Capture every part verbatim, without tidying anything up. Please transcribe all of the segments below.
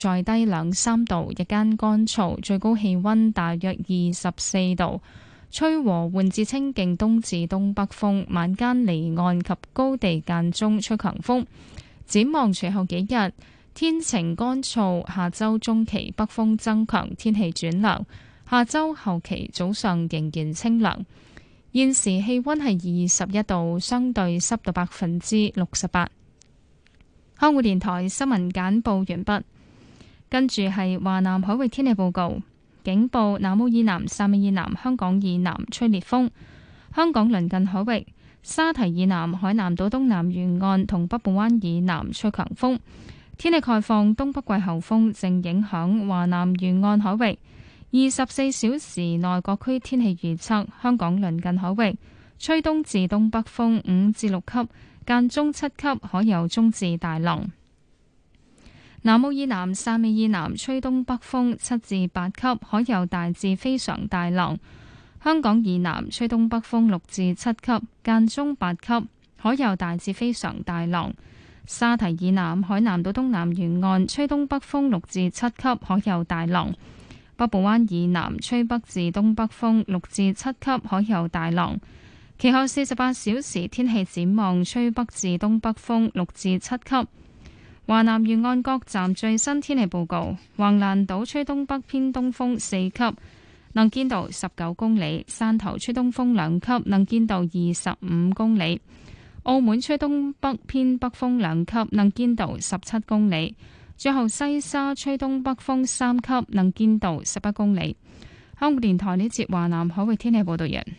再低兩三度，日間乾燥，最高氣溫大約二十四度，吹和緩至清勁東至東北風，晚間離岸及高地間中吹強風。展望隨後幾日，天晴乾燥，下周中期北風增強，天氣轉涼。下周後期早上仍然清涼。現時氣溫係二十一度，相對濕度百分之六十八。香港電台新聞簡報完畢。跟住係華南海域天氣報告，警報：南澳以南、汕尾以南、香港以南吹烈風。香港鄰近海域、沙堤以南、海南島東南沿岸同北部灣以南吹強風。天氣概況：東北季候風正影響華南沿岸海域。二十四小時內各區天氣預測：香港鄰近海域吹東至東北風五至六級，間中七級，可有中至大浪。南澳以南、汕尾以南吹東北風七至八級，可有大至非常大浪。香港以南吹東北風六至七級，間中八級，可有大至非常大浪。沙堤以南、海南島東南沿岸吹東北風六至七級，可有大浪。北部灣以南吹北至東北風六至七級，可有大浪。其後四十八小時天氣展望，吹北至東北風六至七級。華南沿岸各站最新天氣報告：橫瀾島吹東北偏東風四級，能見度十九公里；汕頭吹東風兩級，能見度二十五公里；澳門吹東北偏北風兩級，能見度十七公里。最後西沙吹東北風三級，能見度十一公里。香港電台呢節華南海域天氣報道人。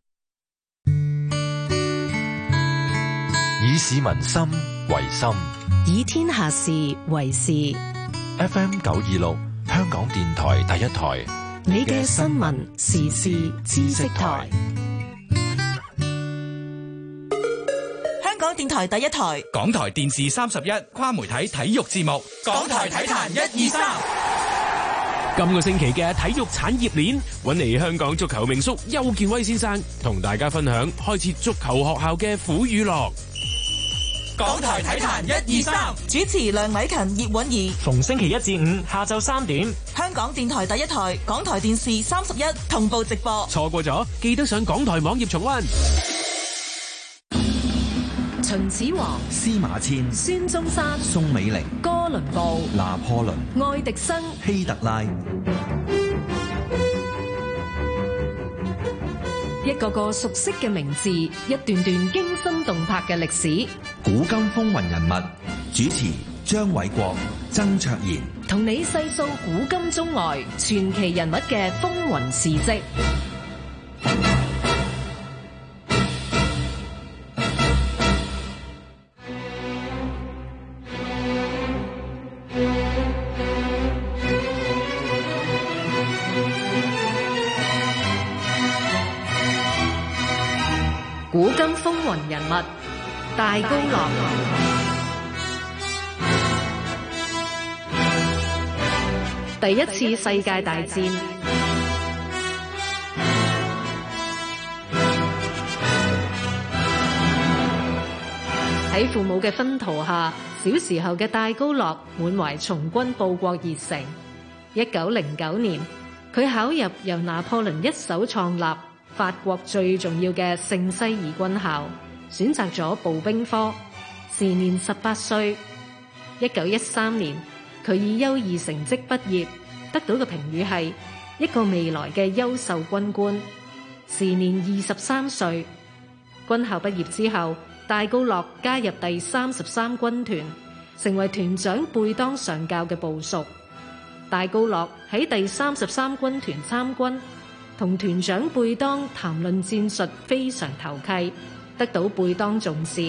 以市民心為心， 以天下事為事。 F M 九二六，香港電台第一台， 你嘅新聞時事知識台。 香港電台第一台， 港台電視三十一跨媒體體育節目， 港台體壇一二三。 今個星期嘅體育產業鏈，搵嚟香港足球名宿邱建威先生，同大家分享開設足球學校嘅苦與樂。 港台體壇一二三，主持梁偉勤、葉韻儀， 逢星期一至五下晝三點， 香港電台第一台，港台電視三十一同步直播。 錯過咗，記得上港台網頁重溫。 秦始皇、 司馬遷、 孫中山、 宋美齡、 哥倫布、 拿破崙、 愛迪生、 希特拉， 一個個熟悉嘅名字，一段段驚心動魄嘅歷史。 古今風雲人物，主持張偉國、曾卓賢， 同你細數古今中外傳奇人物嘅風雲事跡。古今風雲人物，大高樂。第一次世界大戰，喺父母嘅熏陶下，小時候嘅戴高樂滿懷從軍報國熱誠。一九零九年，佢考入由拿破崙一手創立法國最重要嘅聖西爾軍校，選擇咗步兵科，時年十八歲。一九一三年，佢以優異成績畢業，得到嘅評語係一個未來嘅優秀軍官，時年二十三歲。軍校畢業之後，戴高樂加入第三十三軍團，成為團長貝當上校嘅部屬。戴高樂喺第三十三軍團參軍，同團長貝當談論戰術非常投契，得到貝當重視。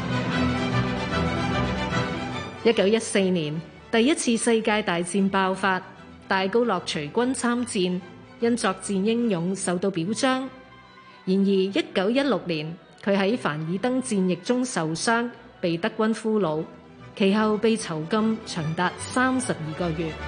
一九一四年，第一次世界大戰爆發，戴高樂隨軍參戰，因作戰英勇受到表彰。然而一九一六年，佢喺凡爾登戰役中受傷，被德軍俘虜，其後被囚禁長達三十二個月。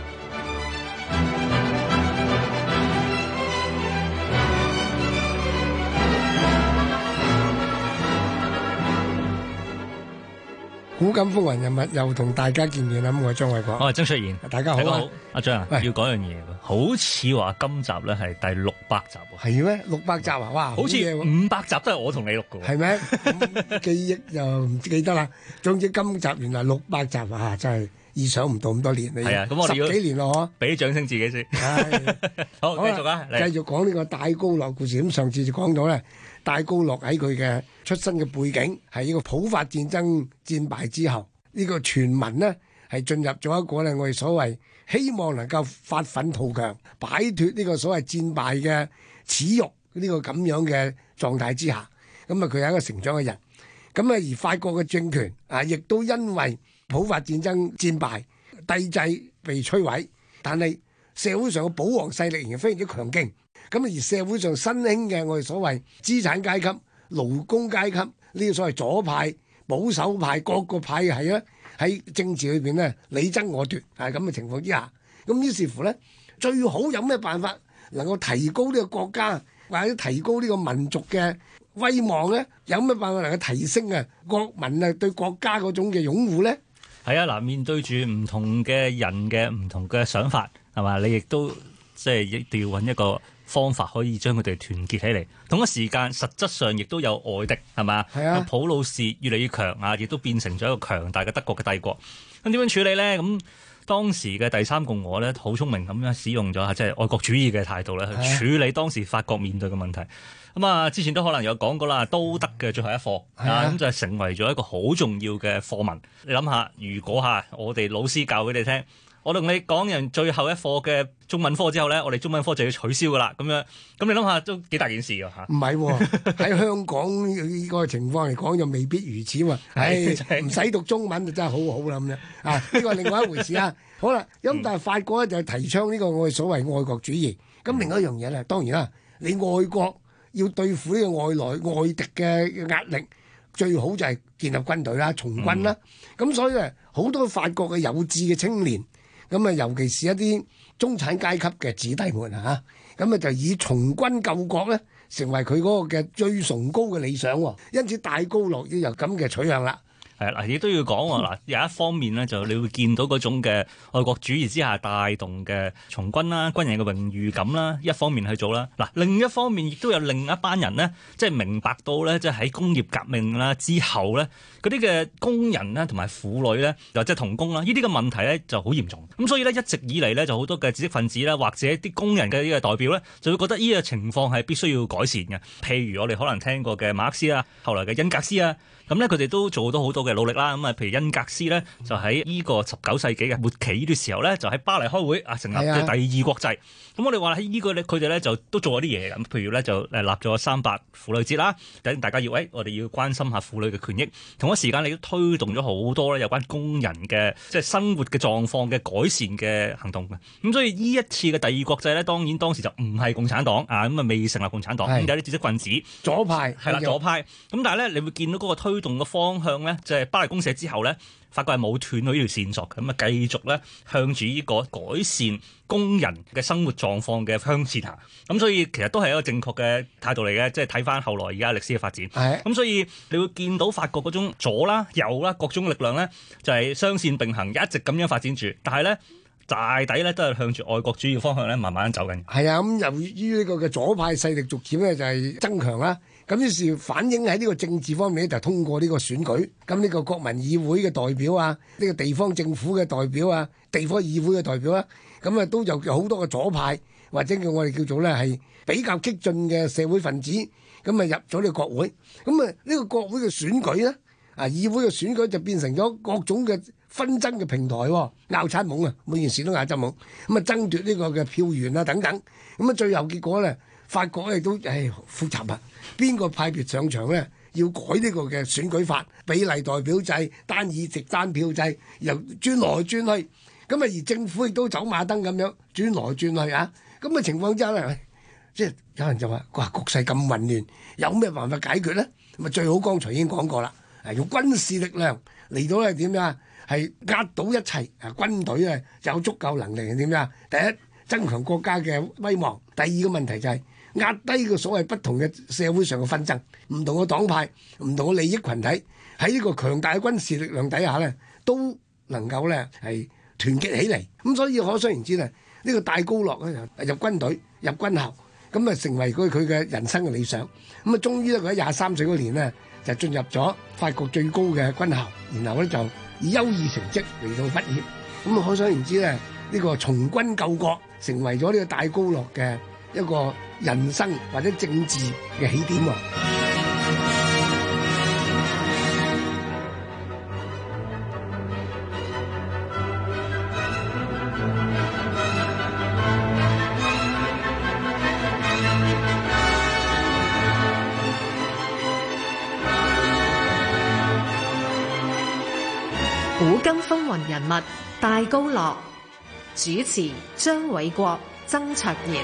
古今風雲人物又同大家見面啦，咁我係張偉國， 我係曾卓賢， 大家好啊！ 阿張啊，要講樣嘢喎，好似話今集咧係第六百集喎， 係咩？六百集啊，哇！ 好似五百集都係我同你錄嘅喎， 係咩？記憶就唔記得啦。總之今集原來六百集啊，真係意想唔到咁多年。 係啊，咁我哋要十幾年咯，嗬！ 俾掌聲自己先。好，繼續啊， 繼續講呢個戴高樂故事。咁上次就講到咧，戴高樂喺佢嘅出身嘅背景係呢個普法戰爭戰敗之後。呢個全民呢係進入咗一個咧，我哋所謂希望能夠發奮圖強，擺脫呢個所謂戰敗嘅恥辱呢個咁樣嘅狀態之下，咁啊佢係一個成長嘅人，咁啊而法國嘅政權啊，亦都因為普法戰爭戰敗，帝制被摧毀，但係社會上嘅保皇勢力仍然非常之強勁，咁啊而社會上新興嘅我哋所謂資產階級、勞工階級呢個所謂左派、保守派各個派系咧喺政治裏邊咧你爭我奪，係咁嘅情況之下，咁於是乎咧最好有咩辦法能夠提高呢個國家或者提高呢個民族嘅威望咧？有咩辦法能夠提升啊國民啊對國家嗰種嘅擁護咧？ 係啊，嗱，面對住唔同嘅人嘅唔同嘅想法，係嘛？你亦都即係一定要揾一個方法可以將佢哋團結起嚟，同一時間實質上亦都有外敵，係嘛？係啊，普魯士越嚟越強啊，亦都變成咗一個強大嘅德國嘅帝國。咁點樣處理咧？咁當時嘅第三共和咧，好聰明咁樣使用咗即係愛國主義嘅態度咧，去處理當時法國面對嘅問題。咁啊，之前都可能有講過啦，都德嘅最後一課啊，咁就係成為咗一個好重要嘅課文。你諗下，如果嚇我哋老師教俾你聽，我同你講完最後一課嘅中文科之後咧，我哋中文科就要取消噶啦，咁樣咁你諗下都幾大件事㗎嚇？唔係喎，喺香港呢個情況嚟講就未必如此喎。唉，唔使讀中文就真係好好啦咁樣啊！呢個係另外一回事啊。好啦，咁但係法國咧就提倡呢個我哋所謂愛國主義。咁另外一樣嘢咧，當然啦，你愛國要對付呢個外來外敵嘅壓力，最好就係建立軍隊啦、從軍啦。咁、嗯、所以咧，好多法國嘅有志嘅青年。咁啊，尤其是一啲中產階級嘅子弟們啊，咁啊就以從軍救國咧，成為佢嗰個嘅最崇高嘅理想喎。因此，戴高樂要有咁嘅取向啦。係嗱，亦都要講喎嗱，有一方面咧，就你會見到嗰種嘅愛國主義之下帶動嘅從軍啦、軍人嘅榮譽感啦，一方面去做啦。嗱，另一方面亦都有另一班人咧，即係明白到咧，即係喺工業革命啦之後咧，嗰啲嘅工人啦同埋婦女咧，又即係童工啦，呢啲嘅問題咧就好嚴重。咁所以咧，一直以嚟咧，就好多嘅知識分子啦，或者啲工人嘅呢個代表咧，就會覺得呢個情況係必須要改善嘅。譬如我哋可能聽過嘅馬克思啊，後來嘅恩格斯啊。咁咧，佢哋都做到好多嘅努力啦。咁啊，譬如恩格斯咧，就喺呢個十九世紀嘅末期呢段時候咧，就喺巴黎開會啊，成立咗第二國際。咁我哋話喺呢個咧，佢哋咧就都做咗啲嘢咁。譬如咧，就誒立咗三八婦女節啦，等大家要誒，我哋要關心下婦女嘅權益。同一時間，你都推動咗好多咧有關工人嘅即係生活嘅狀況嘅改善嘅行動嘅。咁所以呢一次嘅第二國際咧，當然當時就唔係共產黨啊，咁啊未成立共產黨，咁有啲知識分子左派係啦，左派。咁但係咧，你會見到嗰個推動嘅方向咧，就係巴黎公社之後咧，法國係冇斷到呢條線索，咁啊繼續咧向住呢個改善工人嘅生活狀況嘅向前行。咁所以其實都係一個正確嘅態度嚟嘅，即係睇翻後來而家歷史嘅發展。咁所以你會見到法國嗰種左啦、右啦各種力量咧，就係雙線並行，一直咁樣發展住。但係咧，大抵咧都係向住愛國主義方向咧慢慢走緊。係啊，咁由於呢個嘅左派勢力逐漸咧就係增強啦。咁於是反映喺呢個政治方面咧，就通過呢個選舉，咁呢個國民議會嘅代表啊，呢個地方政府嘅代表啊，地方議會嘅代表啦，咁啊都有好多個左派或者叫我哋叫做咧係比較激進嘅社會分子，咁啊入咗呢個國會，咁啊呢個國會嘅選舉咧，啊議會嘅選舉就變成咗各種嘅紛爭嘅平台，拗柴懵啊，每件事都拗柴懵，咁啊爭奪呢個嘅票源啊等等，咁啊最後結果咧，法國咧都誒複雜啊。邊個派別上場咧？要改呢個嘅選舉法，比例代表制、單議席單票制，又轉來轉去。咁啊，而政府亦都走馬燈咁樣轉來轉去啊。咁嘅情況之下咧，即係有人就話：哇，局勢咁混亂，有咩辦法解決咧？咁啊，最好剛才已經講過啦，係用軍事力量嚟到係點樣？係壓倒一切啊！軍隊啊有足夠能力係點樣？第一，增強國家嘅威望；第二個問題就係、是。 壓低個所謂不同嘅社會上嘅紛爭，唔同嘅黨派、唔同嘅利益群體喺呢個強大嘅軍事力量底下咧，都能夠咧係團結起嚟。咁所以可想而知咧，呢、呢個戴高樂咧入軍隊、入軍校，咁啊成為佢佢嘅人生嘅理想。咁啊，終於咧佢喺廿三歲嗰年呢，就進入咗法國最高嘅軍校，然後咧就以優異成績嚟到畢業。咁啊，可想而知咧，呢、呢個從軍救國成為咗呢個戴高樂嘅一個人生或者政治嘅起點喎。 古今風雲人物戴高樂，主持張偉國、曾卓賢。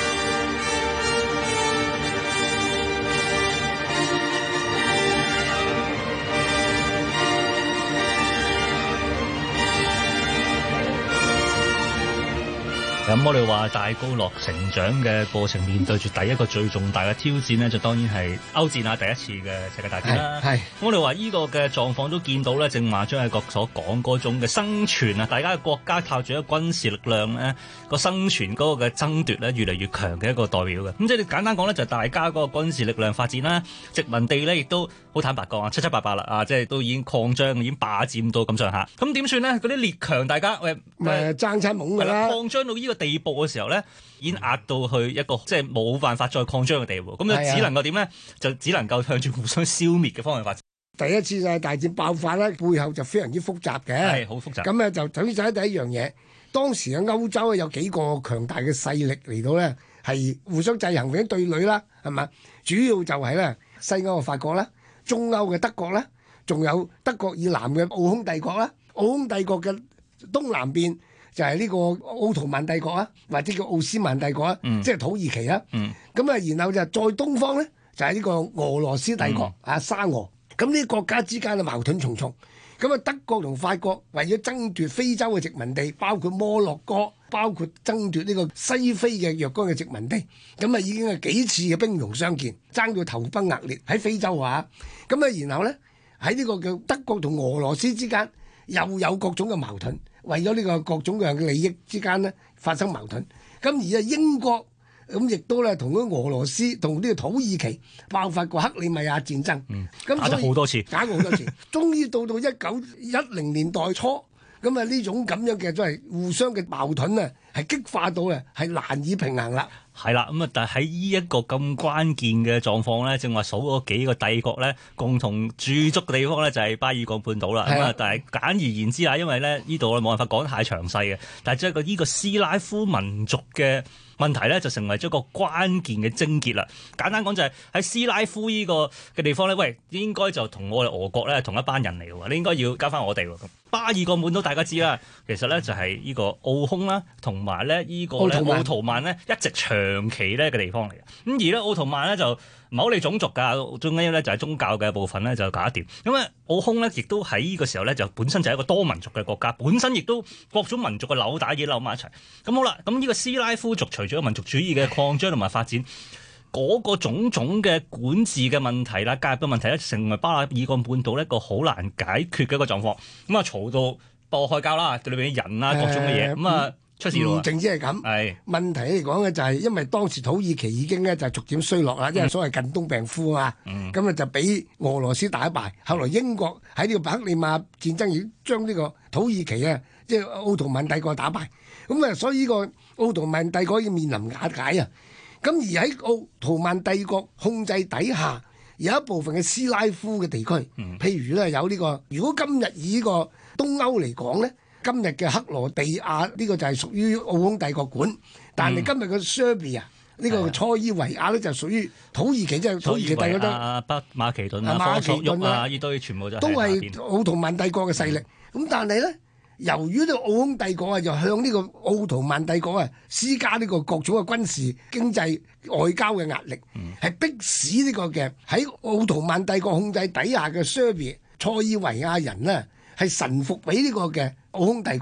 咁我哋話戴高樂成長嘅過程，面對住第一個最重大嘅挑戰呢，就當然係歐戰啊，第一次嘅世界大戰啦。係，我哋話呢個嘅狀況都見到咧，正話張偉國所講嗰種嘅生存啊，大家嘅國家靠住一個軍事力量咧，個生存嗰個嘅爭奪咧，越嚟越強嘅一個代表嘅。咁即係簡單講咧，就係大家嗰個軍事力量發展啦，殖民地咧亦都好坦白講啊，七七八八啦啊，即係都已經擴張，已經霸佔到咁上下。咁點算咧？嗰啲列強大家喂誒爭親懵㗎啦， 擴張到呢個地步嘅時候咧，已經壓到去一個即係冇辦法再擴張嘅地步，咁就只能夠點咧？就只能夠向住互相消滅嘅方向發展。 第一次世界大戰爆發咧，背後就非常之複雜嘅， 係好複雜。 咁咧就首先就係第一樣嘢，當時嘅歐洲有幾個強大嘅勢力嚟到咧，係互相制衡或者對壘啦，係嘛？主要就係咧西歐嘅法國啦，中歐嘅德國啦，仲有德國以南嘅奧匈帝國啦，奧匈帝國嘅東南邊就係呢個奧圖曼帝國啊，或者叫奧斯曼帝國啊，嗯、即係土耳其啊。咁啊、嗯，然後就再東方咧，就係、是、呢個俄羅斯帝國、嗯、啊，沙俄。咁呢啲國家之間嘅矛盾重重。咁啊，德國同法國為咗爭奪非洲嘅殖民地，包括摩洛哥，包括爭奪呢個西非嘅若干嘅殖民地，咁啊已經係幾次嘅兵戎相見，爭到頭崩額裂喺非洲啊。咁啊，然後咧喺呢個叫德國同俄羅斯之間又有各種嘅矛盾。為咗呢個各種各樣嘅利益之間咧發生矛盾，咁而啊英國咁亦都咧同嗰俄羅斯同呢個土耳其爆發過克里米亞戰爭，咁、嗯、 打咗好多次， 打過好多次，終於到到一九一零年代初，咁啊呢種咁樣嘅都係互相嘅矛盾啊，係激化到啊係難以平衡啦。 係啦，咁啊，但係喺呢一個咁關鍵嘅狀況咧，正話數嗰幾個帝國咧，共同駐足嘅地方咧就係巴爾幹半島啦。咁啊，但係簡而言之啊，因為咧呢度我冇辦法講得太詳細嘅，但係即係個呢個斯拉夫民族嘅問題咧，就成為咗一個關鍵嘅症結啦。簡單講就係喺斯拉夫呢個嘅地方咧，喂，應該就同我哋俄國咧同一班人嚟嘅喎，你應該要交翻我哋喎。巴爾幹半島大家知啦，其實咧就係呢個奧匈啦，同埋咧呢個咧奧圖曼咧一直長期咧嘅地方嚟嘅。咁而咧奧圖曼咧就唔係好理種族㗎，最緊要咧就係宗教嘅部分咧就搞得掂。咁啊奧匈咧亦都喺呢個時候咧就本身就係一個多民族嘅國家，本身亦都各種民族嘅紐帶嘢扭埋一齊。咁好啦，咁呢個斯拉夫族隨住民族主義嘅擴張同埋發展，嗰、那個種種嘅管治嘅問題啦、介入嘅問題咧，成為巴爾幹半島一個好難解決嘅一個狀況。咁啊嘈到爆開交啦，對裏邊啲人啊各種嘅嘢，咁啊、呃、出事咯。 唔淨止係咁，係問題嚟講嘅就係因為當時土耳其已經咧就逐漸衰落啦，因為所謂近東病夫啊嘛，咁啊、嗯、就俾俄羅斯打敗。後來英國喺呢個克里米亞戰爭已經將呢個土耳其啊，即係奧圖曼帝國打敗。咁啊，所以呢個奧圖曼帝國要面臨瓦解啊。咁而喺奧圖曼帝國控制底下，有一部分嘅斯拉夫嘅地區，嗯、譬如咧有呢、這個，如果今日以呢個東歐嚟講咧，今日嘅克羅地亞呢、這個就係屬於奧匈帝國管，但係今日嘅 Serbia 呢個塞爾維亞咧就屬於土耳其，即係土耳其帝國都北馬其頓啊、科索沃啊呢堆全部就都係奧圖曼帝國嘅勢力。咁、嗯、但係咧，由於呢個奧匈帝國啊，就向呢個奧圖曼帝國啊施加呢個各種嘅軍事、經濟、外交嘅壓力，係、嗯、迫使呢個嘅喺奧圖曼帝國控制底下嘅塞爾維亞人呢係臣服俾呢個嘅奧匈帝國。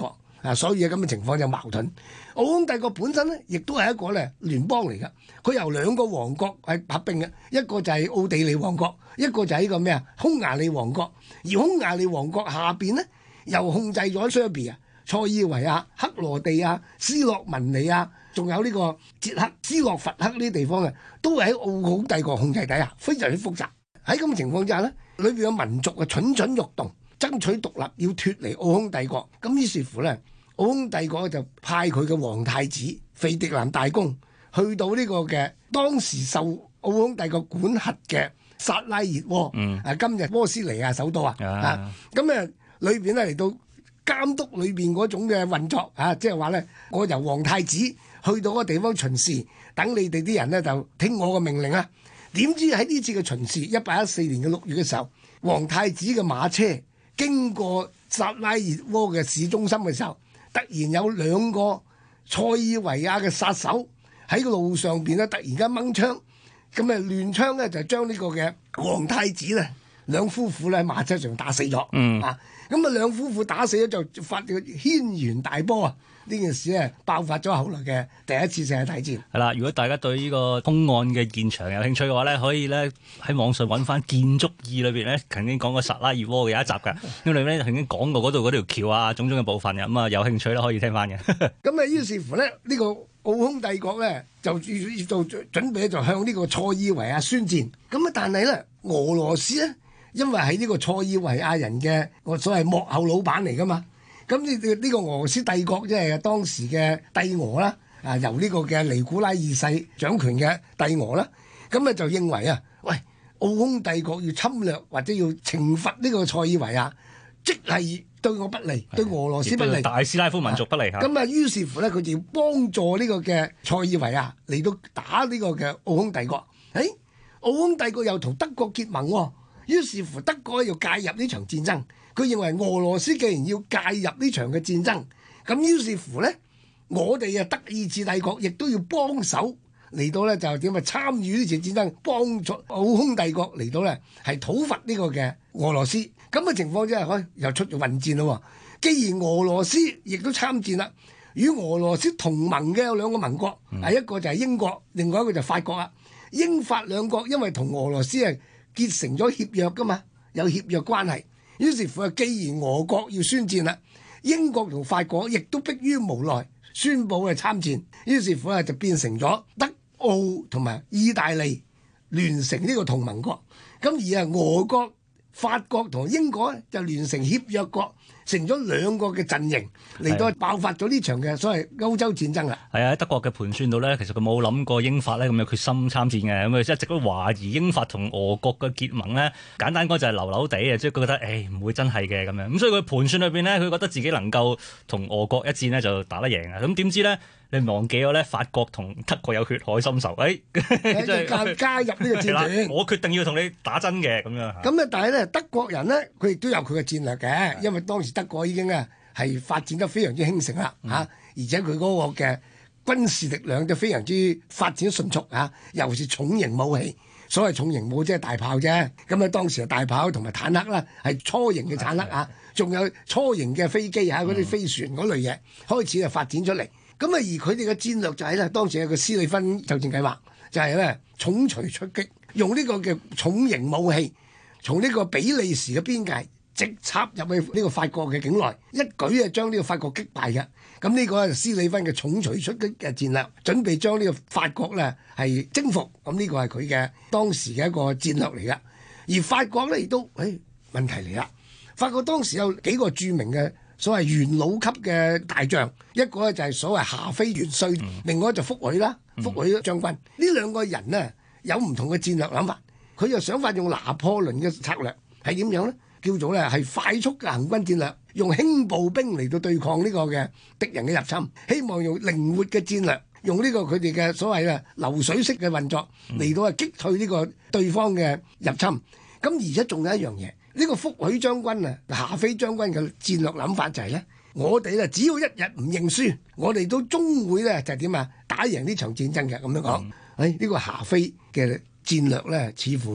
啊，所以咁嘅情況就矛盾。奧匈帝國本身咧，亦都係一個咧聯邦嚟㗎，佢由兩個王國係合併嘅，一個就係奧地利王國，一個就係呢個咩啊匈牙利王國。而匈牙利王國下邊咧，又控制咗 Serbia、塞爾維亞、克羅地亞、斯洛文尼亞，仲有呢個捷克、斯洛伐克呢啲地方嘅，都係喺奧匈帝國控制底下，非常之複雜。喺咁嘅情況之下咧，裏邊嘅民族嘅蠢蠢欲動，爭取獨立，要脫離奧匈帝國。咁於是乎咧，奧匈帝國就派佢嘅皇太子腓迪南大公去到呢個嘅當時受奧匈帝國管轄嘅薩拉熱窩， 嗯、 啊今日波斯尼亞首都啊， 啊啊咁誒裏邊咧嚟到監督裏邊嗰種嘅運作啊，即係話咧，我由皇太子去到個地方巡視，等你哋啲人咧就聽我嘅命令啊。點知喺呢次嘅巡視，一八一四年嘅六月嘅時候，皇太子嘅馬車經過薩拉熱窩嘅市中心嘅時候，突然有兩個塞爾維亞嘅殺手喺個路上邊咧，突然間掹槍，咁誒亂槍咧就將呢個嘅皇太子咧兩夫婦咧喺馬車上打死咗。 嗯啊，咁啊兩夫婦打死咗就發個軒然大波啊！呢件事咧爆發咗後來嘅第一次世界大戰。 係啦，如果大家對呢個兇案嘅現場有興趣嘅話咧，可以咧喺網上揾翻《建築二》裏邊咧曾經講過薩拉熱窩嘅有一集㗎，因為咧曾經講過嗰度嗰條橋啊，種種嘅部分嘅，咁啊有興趣咧可以聽翻嘅。 咁啊於是乎咧，呢、這個奧匈帝國咧就要做準備就向呢個塞爾維亞宣戰。咁啊但係咧俄羅斯咧，因為係呢個塞爾維亞人嘅我所謂幕後老闆嚟㗎嘛。咁呢呢個俄羅斯帝國即係當時嘅帝俄啦，啊由呢個嘅尼古拉二世掌權嘅帝俄啦，咁啊就認為啊，喂，奧匈帝國要侵略或者要懲罰呢個塞爾維亞，即係對我不利，對俄羅斯不利， 大斯拉夫民族不利嚇。 咁啊，於是乎咧，佢就要幫助呢個嘅塞爾維亞嚟到打呢個嘅奧匈帝國。誒、哎，奧匈帝國又同德國結盟喎，於是乎德國又介入呢場戰爭。佢認為俄羅斯既然要介入呢場嘅戰爭，咁於是乎咧，我哋啊德意志帝國亦都要幫手嚟到咧，就點啊參與呢次戰爭，幫助奧匈帝國嚟到咧係討伐呢個嘅俄羅斯。咁嘅情況之下，可又出咗混戰咯。既然俄羅斯亦都參戰啦，與俄羅斯同盟嘅有兩個盟國，啊、嗯、一個就係英國，另外一個就係法國啊。英法兩國因為同俄羅斯係結成咗協約噶嘛，有協約關係。於是乎啊，既然俄國要宣戰啦，英國同法國亦都迫於無奈宣佈去參戰。於是乎啊，就變成咗德奧同埋意大利聯成呢個同盟國。咁而啊，俄國、法國同英國咧就聯成協約國，成咗兩個嘅陣營嚟到爆發咗呢場嘅所謂歐洲戰爭啦。 係啊，喺德國嘅盤算度咧，其實佢冇諗過英法咧咁有決心參戰嘅，咁佢一直都懷疑英法同俄國嘅結盟咧，簡單講就係流流地啊，即係佢覺得誒唔會真係嘅咁樣。咁所以佢盤算裏邊咧，佢覺得自己能夠同俄國一戰咧就打得贏啊。咁點知咧？你忘記咗咧？法國同德國有血海深仇，誒、哎， 就加加入呢個戰團。 我決定要同你打真嘅咁樣。 咁啊，但係咧，德國人咧，佢亦都有佢嘅戰略嘅，因為當時德國已經啊係發展得非常之興盛啦，嚇、嗯，而且佢嗰個嘅軍事力量都非常之發展迅速嚇，尤其是重型武器。所謂重型武即係大炮啫，咁啊當時係大炮同埋坦克啦，係初型嘅坦克啊，仲有初型嘅飛機嚇，嗰啲飛船嗰類嘢、嗯、開始就發展出嚟。咁啊，而佢哋嘅戰略就係咧，當時有個斯里芬作戰計劃，就係咧重錘出擊，用呢個嘅重型武器，從呢個比利時嘅邊界直插入去呢個法國嘅境內，一舉啊將呢個法國擊敗嘅。咁呢個係斯里芬嘅重錘出擊嘅戰略，準備將呢個法國咧係征服。咁呢個係佢嘅當時嘅一個戰略嚟嘅。而法國咧亦都，誒、哎、問題嚟啦，法國當時有幾個著名嘅所謂元老級嘅大將，一個咧就係所謂夏菲元帥，嗯、另外就福許啦，福許將軍。呢、嗯、兩個人呢，有唔同嘅戰略諗法，佢又想法用拿破崙嘅策略係點樣呢？叫做咧係快速嘅行軍戰略，用輕步兵嚟到對抗呢個嘅敵人嘅入侵，希望用靈活嘅戰略，用呢個佢哋嘅所謂嘅流水式嘅運作嚟到係擊退呢個對方嘅入侵。咁而且仲有一樣嘢。呢、這個福許將軍啊，夏菲將軍嘅戰略諗法就係、是、咧，我哋咧只要一日唔認輸，我哋都終會咧就係點啊，打贏呢場戰爭嘅咁樣講。誒、嗯，呢、哎這個夏菲嘅戰略咧，似乎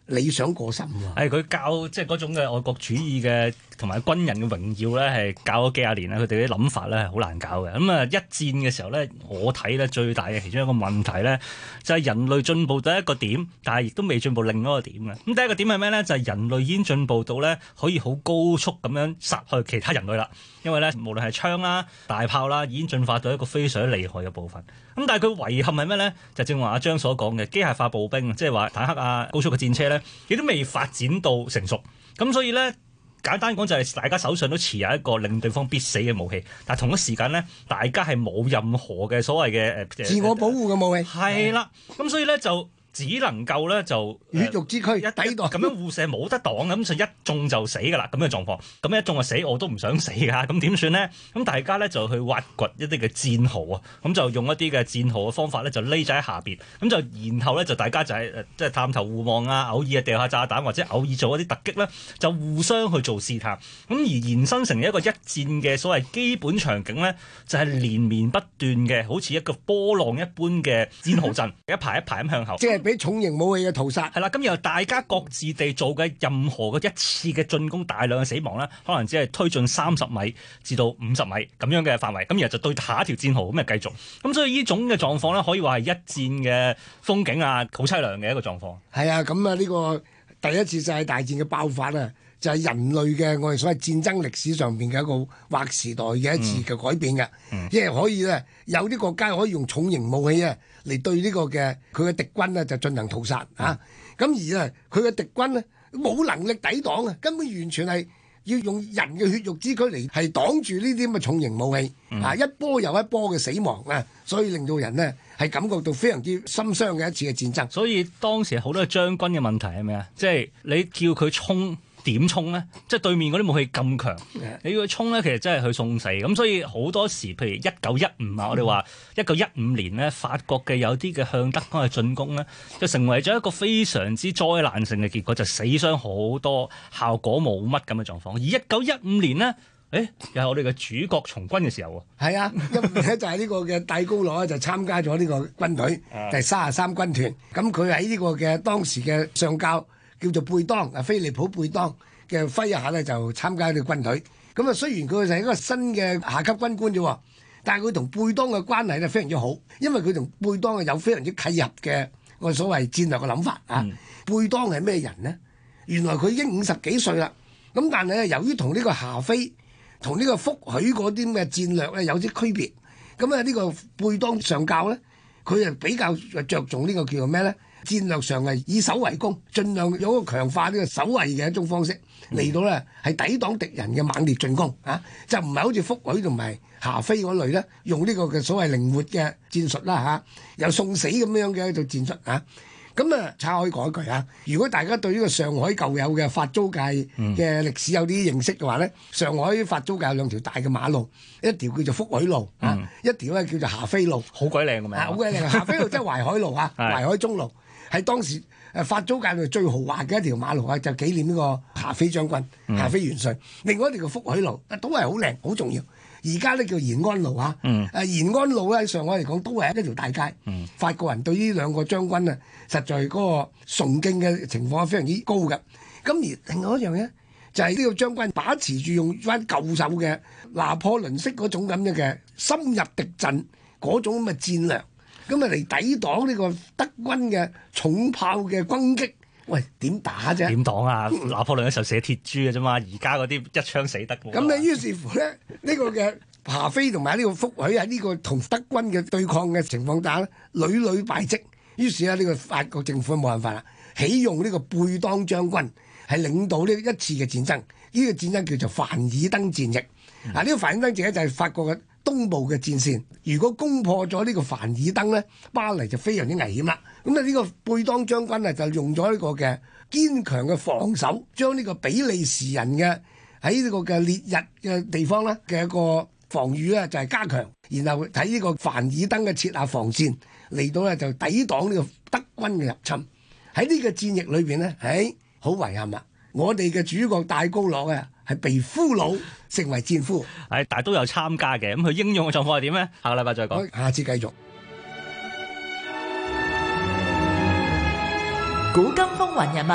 理想過甚喎。 係佢教即係嗰種嘅愛國主義嘅同埋軍人嘅榮耀咧，係教咗幾廿年啦。佢哋啲諗法咧係好難搞嘅。咁啊，一戰嘅時候咧，我睇咧最大嘅其中一個問題咧，就係人類進步到一個點，但係亦都未進步另一個點嘅。咁第一個點係咩咧？就係人類已經進步到咧可以好高速咁樣殺去其他人類啦。因為咧，無論係槍啦、大炮啦，已經進化到一個非常厲害嘅部分。咁但係佢遺憾係咩咧？就正話阿張所講嘅機械化步兵，即係話坦克啊、高速嘅戰車咧，亦都未發展到成熟。咁所以咧，簡單講就係大家手上都持有一個令對方必死嘅武器，但係同一時間咧，大家係冇任何嘅所謂嘅誒自我保護嘅武器。 係啦，咁所以咧就只能夠咧就血肉之軀一抵擋， 咁樣互射冇得擋，咁就一中就死噶啦，咁嘅狀況。咁一中就死，我都唔想死噶，咁點算咧？咁大家咧就去挖掘一啲嘅戰壕啊，咁就用一啲嘅戰壕嘅方法咧，就匿咗喺下邊，咁就然後咧就大家就係誒即係探頭互望啊，偶爾啊掉下炸彈或者偶爾做一啲突擊咧，就互相去做試探。咁而延伸成一個一戰嘅所謂基本場景咧，就係連綿不斷嘅，好似一個波浪一般嘅戰壕陣，一排一排咁向後。 即係俾重型武器嘅屠殺。 係啦，咁然後大家各自地做嘅任何嘅一次嘅進攻，大量嘅死亡咧，可能只係推進三十米至到五十米咁樣嘅範圍，咁然後就對下一條戰壕咁就繼續。咁所以呢種嘅狀況咧，可以話係一戰嘅風景啊，好凄涼嘅一個狀況。 係啊，咁啊呢個第一次世界大戰嘅爆發啊，就係人類嘅我哋所謂戰爭歷史上邊嘅一個劃時代嘅一次嘅改變嘅，即係、嗯、可以咧有啲國家可以用重型武器啊嚟對呢個嘅佢嘅敵軍咧就進行屠殺、嗯、啊，咁而啊佢嘅敵軍咧冇能力抵擋啊，根本完全係要用人嘅血肉之軀嚟係擋住呢啲咁嘅重型武器、嗯、啊，一波又一波嘅死亡啊，所以令到人呢係感覺到非常之心傷嘅一次嘅戰爭。 所以當時好多將軍嘅問題係咩啊？即係你叫佢衝。點衝咧？即係對面嗰啲武器咁強，你要佢衝咧，其實真係去送死。咁所以好多時，譬如一九一五啊，我哋話一九一五年咧，法國嘅有啲嘅向德軍嘅進攻咧，就成為咗一個非常之災難性嘅結果，就死傷好多，效果冇乜咁嘅狀況。而一九一五年呢，誒又係我哋嘅主角從軍嘅時候喎。 係啊，一五年咧就係呢個嘅戴高樂咧就參加咗呢個軍隊，就係三十三軍團。咁佢喺呢個嘅當時嘅上校。叫做貝當啊，菲利普貝當嘅麾下咧就參加呢個軍隊。咁啊，雖然佢係一個新嘅下級軍官啫，但係佢同貝當嘅關係咧非常之好，因為佢同貝當係有非常之契合嘅我所謂戰略嘅諗法啊。嗯、貝當係咩人呢？原來佢已經五十幾歲啦。咁但係咧，由於同呢個夏飛同呢個福許嗰啲嘅戰略咧有啲區別，咁啊呢個貝當上校咧，佢係比較着重呢個叫做咩咧？戰略上係以守為攻，盡量有一個強化呢個守衛嘅一種方式嚟到咧，係抵擋敵人嘅猛烈進攻啊！就唔係好似福許同埋夏飛嗰類咧，用呢個嘅所謂靈活嘅戰術啦嚇，又送死咁樣嘅一種戰術啊！咁啊，岔開講一句啊，如果大家對呢個上海舊有嘅法租界嘅歷史有啲認識嘅話咧，上海法租界有兩條大嘅馬路，一條叫做福許路啊，嗯、一條咧叫做夏飛路， 好鬼靚嘅名， 好鬼靚！夏飛路即係淮海路啊，淮海中路。係當時誒法租界內最豪華嘅一條馬路啊，就紀念呢個夏飛將軍、嗯、夏飛元帥。另外一條叫福許路，都係好靚、好重要。而家咧叫延安路啊，誒、嗯、延安路咧喺上海嚟講都係一條大街。嗯、法國人對呢兩個將軍啊，實在嗰個崇敬嘅情況非常之高㗎。咁而另外一樣嘢就係、是、呢個將軍把持住用翻舊手嘅拿破崙式嗰種咁樣嘅深入敵陣嗰種咁嘅戰略。咁啊嚟抵擋呢個德軍嘅重炮嘅攻擊，喂點打啫？ 點擋啊？拿破崙嘅時候射鐵珠嘅啫嘛，而家嗰啲一槍死得。 咁咧，於是乎咧，呢、呢個嘅夏飛同埋呢個福許喺呢個同德軍嘅對抗嘅情況下咧，屢屢敗績。於是咧，呢個法國政府冇辦法啦，起用呢個貝當將軍係領導呢一次嘅戰爭。呢、呢個戰爭叫做凡爾登戰役。嗯、啊，呢、呢個凡爾登戰役就係法國嘅東部嘅戰線，如果攻破咗呢個凡爾登咧，巴黎就非常之危險啦。咁啊，呢個貝當將軍啊，就用咗呢個嘅堅強嘅防守，將呢個比利時人嘅喺呢個嘅烈日嘅地方咧嘅一個防禦咧就係加強，然後睇呢個凡爾登嘅設下防線嚟到咧就抵擋呢個德軍嘅入侵。喺呢個戰役裏邊咧，誒好遺憾啊！我哋嘅主角戴高樂啊，係被俘虜成為戰俘。 係，但係都有參加嘅。咁佢英勇嘅狀況係點咧？下個禮拜再講。 下次繼續。 古今風雲人物。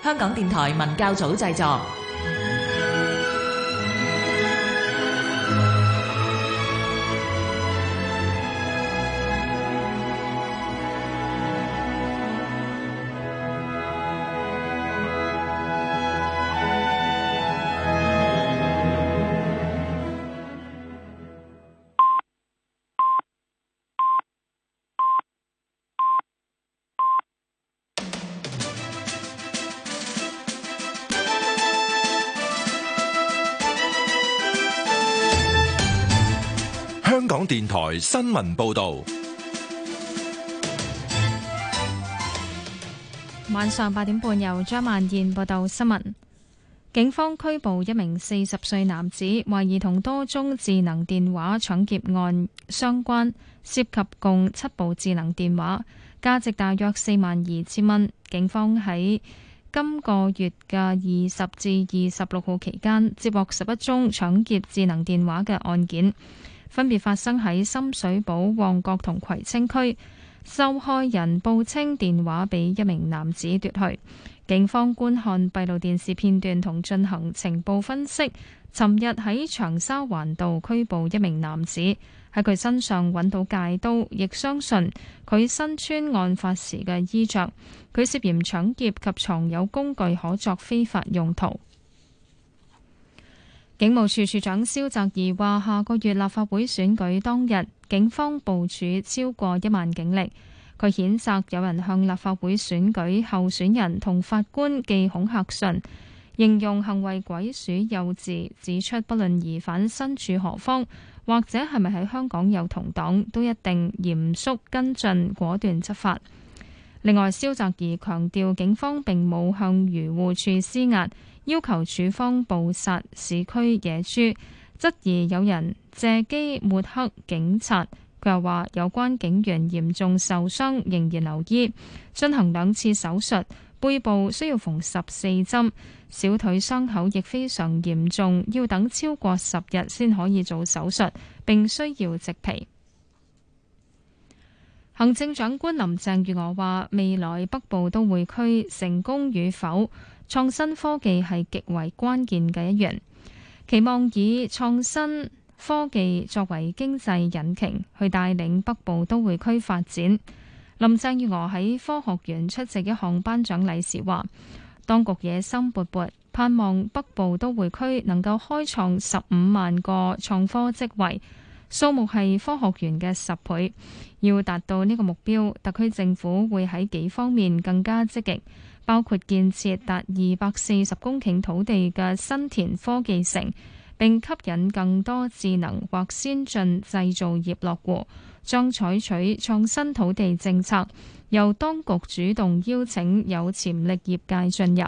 香港電台文教組製作。 香港電台新聞報道， 晚上八點半由張萬燕報道新聞。警方拘捕一名四十歲男子，懷疑同多宗智能電話搶劫案相關，涉及共七部智能電話，價值大約四萬二千蚊。警方喺今個月嘅二十至二十六號期間，接獲十一宗搶劫智能電話嘅案件，分別發生喺深水埗、旺角同葵青區。受害人報稱電話被一名男子奪去。警方觀看閉路電視片段同進行情報分析，尋日喺長沙灣道拘捕一名男子，喺佢身上揾到戒刀，亦相信佢身穿案發時嘅衣着。佢涉嫌搶劫及藏有工具可作非法用途。警務處處長蕭澤頤話：下個月立法會選舉當日，警方部署超過一萬警力。佢譴責有人向立法會選舉候選人同法官寄恐嚇信，形容行為鬼鼠幼稚，指出不論疑犯身處何方，或者係咪喺香港有同黨，都一定嚴肅跟進，果斷執法。另外，蕭澤頤強調，警方並冇向漁護處施壓，要求處方捕殺市區野豬，質疑有人借機抹黑警察。佢又話，有關警員嚴重受傷，仍然留醫，進行兩次手術，背部需要縫十四針，小腿傷口亦非常嚴重，要等超過十日先可以做手術，並需要植皮。行政長官林鄭月娥話：未來北部都會區成功與否，創新科技係極為關鍵嘅一員，期望以創新科技作為經濟引擎，去帶領北部都會區發展。林鄭月娥喺科學園出席一項頒獎禮時話：當局野心勃勃，盼望北部都會區能夠開創十五萬個創科職位，數目係科學園嘅十倍。要達到呢個目標，特區政府會喺幾方面更加積極，包括建設達二百四十公頃土地嘅新田科技城，並吸引更多智能或先進製造業落戶，將採取創新土地政策，由當局主動邀請有潛力業界進入。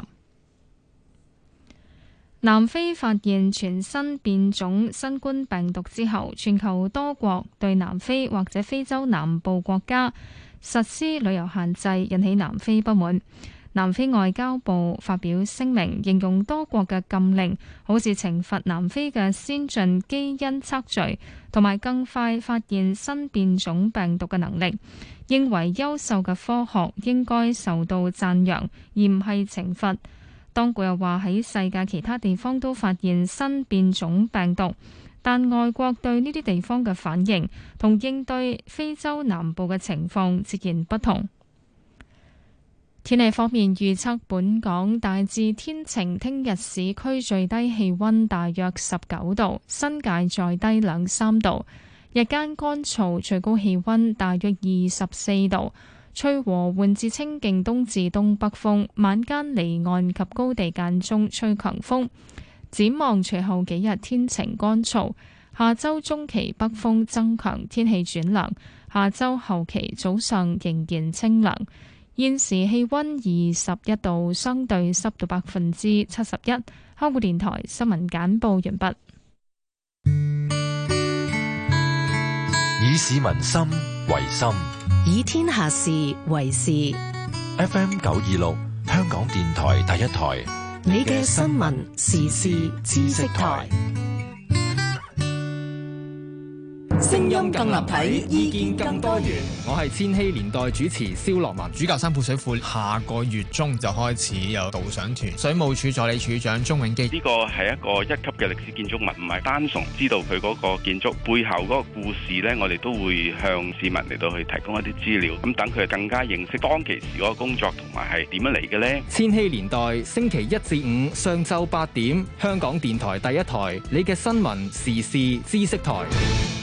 南非發現全新變種新冠病毒之後，全球多國對南非或者非洲南部國家實施旅遊限制，引起南非不滿。南非外交部發表聲明，形容多國嘅禁令好似懲罰南非嘅先進基因測序同埋更快發現新變種病毒嘅能力，認為優秀嘅科學應該受到讚揚，而唔係懲罰。當局又話喺世界其他地方都發現新變種病毒，但外國對呢啲地方嘅反應同應對非洲南部嘅情況截然不同。天氣方面預測，本港大致天晴，聽日市區最低氣溫大約十九度，新界再低兩三度，日間乾燥，最高氣溫大約二十四度。吹和緩至清勁東至東北風，晚間離岸及高地間中吹強風。展望隨後幾日天晴乾燥，下周中期北風增強，天氣轉涼。下周後期早上仍然清涼。現時氣溫二十一度，相對濕度百分之七十一。香港電台新聞簡報完畢。 以市民心為心， 以天下事為事。 F M 九二六，香港電台第一台， 你嘅新聞時事知識台。 聲音更立體，意見更多元。 我係千禧年代主持蕭樂文。主教山配水庫下個月中就開始有導賞團。水務署助理處長鍾永基， 呢個係一個一級嘅歷史建築物，唔係單純知道佢嗰個建築背後嗰個故事呢，我哋都會向市民嚟到去提供一啲資料，咁等佢更加認識當其時嗰個工作同埋係點樣嚟嘅呢。 千禧年代星期一至五上晝八點，香港電台第一台，你嘅新聞時事知識台。